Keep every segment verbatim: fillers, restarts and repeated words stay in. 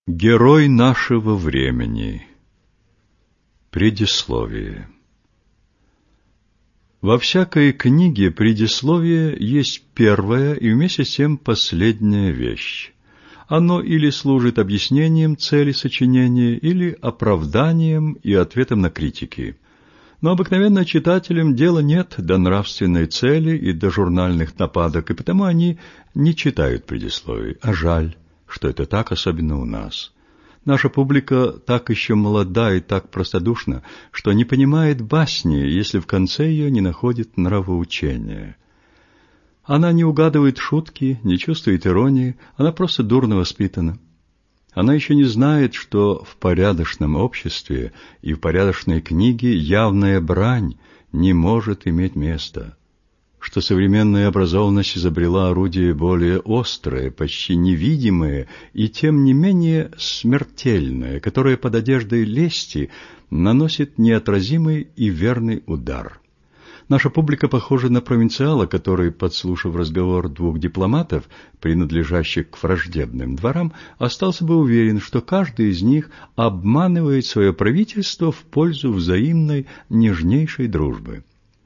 Герой нашего времени. Предисловие. Во всякой книге предисловие есть первая и вместе с тем последняя вещь. Оно или служит объяснением цели сочинения, или оправданием и ответом на критики. Но обыкновенно читателям дела нет до нравственной цели и до журнальных нападок, и потому они не читают предисловий, а жаль, что это так, особенно у нас. Наша публика так еще молода и так простодушна, что не понимает басни, если в конце ее не находит нравоучения. Она не угадывает шутки, не чувствует иронии, она просто дурно воспитана. Она еще не знает, что в порядочном обществе и в порядочной книге явная брань не может иметь места, что современная образованность изобрела орудие более острое, почти невидимое и тем не менее смертельное, которое под одеждой лести наносит неотразимый и верный удар. Наша публика похожа на провинциала, который, подслушав разговор двух дипломатов, принадлежащих к враждебным дворам, остался бы уверен, что каждый из них обманывает свое правительство в пользу взаимной нежнейшей дружбы.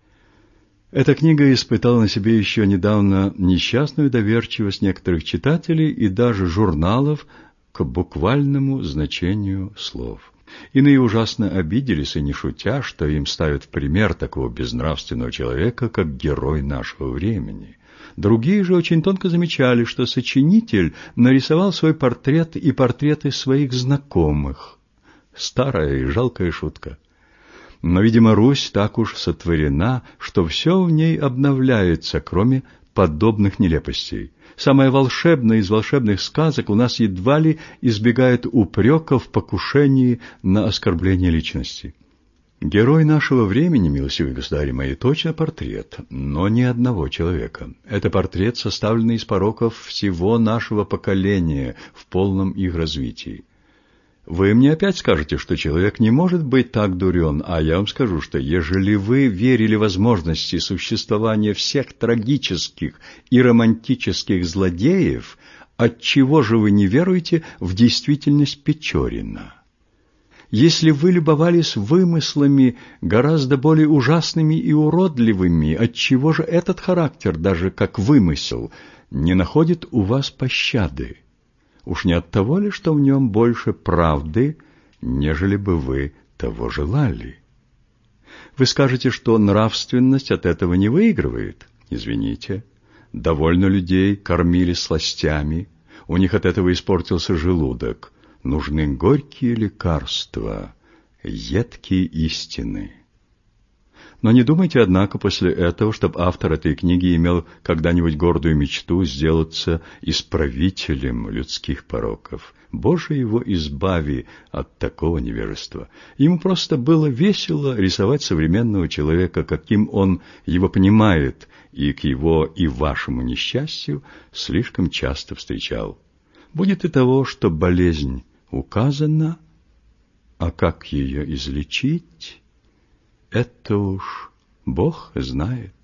Эта книга испытала на себе еще недавно несчастную доверчивость некоторых читателей и даже журналов к буквальному значению слов. Иные ужасно обиделись, и не шутя, что им ставят в пример такого безнравственного человека, как герой нашего времени. Другие же очень тонко замечали, что сочинитель нарисовал свой портрет и портреты своих знакомых. Старая и жалкая шутка. Но, видимо, Русь так уж сотворена, что все в ней обновляется, кроме подобных нелепостей. Самое волшебное из волшебных сказок у нас едва ли избегает упрека в покушении на оскорбление личности. Герой нашего времени, милостивые государи мои, точно портрет, но не одного человека. Это портрет, составленный из пороков всего нашего поколения в полном их развитии. Вы мне опять скажете, что человек не может быть так дурен, а я вам скажу, что ежели вы верили возможности существования всех трагических и романтических злодеев, отчего же вы не веруете в действительность Печорина? Если вы любовались вымыслами гораздо более ужасными и уродливыми, отчего же этот характер, даже как вымысел, не находит у вас пощады? Уж не от того ли, что в нем больше правды, нежели бы вы того желали? Вы скажете, что нравственность от этого не выигрывает. Извините, довольно людей кормили сластями, у них от этого испортился желудок. Нужны горькие лекарства, едкие истины. Но не думайте, однако, после этого, чтобы автор этой книги имел когда-нибудь гордую мечту сделаться исправителем людских пороков. Боже его избави от такого невежества. Ему просто было весело рисовать современного человека, каким он его понимает, и к его и вашему несчастью слишком часто встречал. Будет и того, что болезнь указана, а как ее излечить, это уж Бог знает.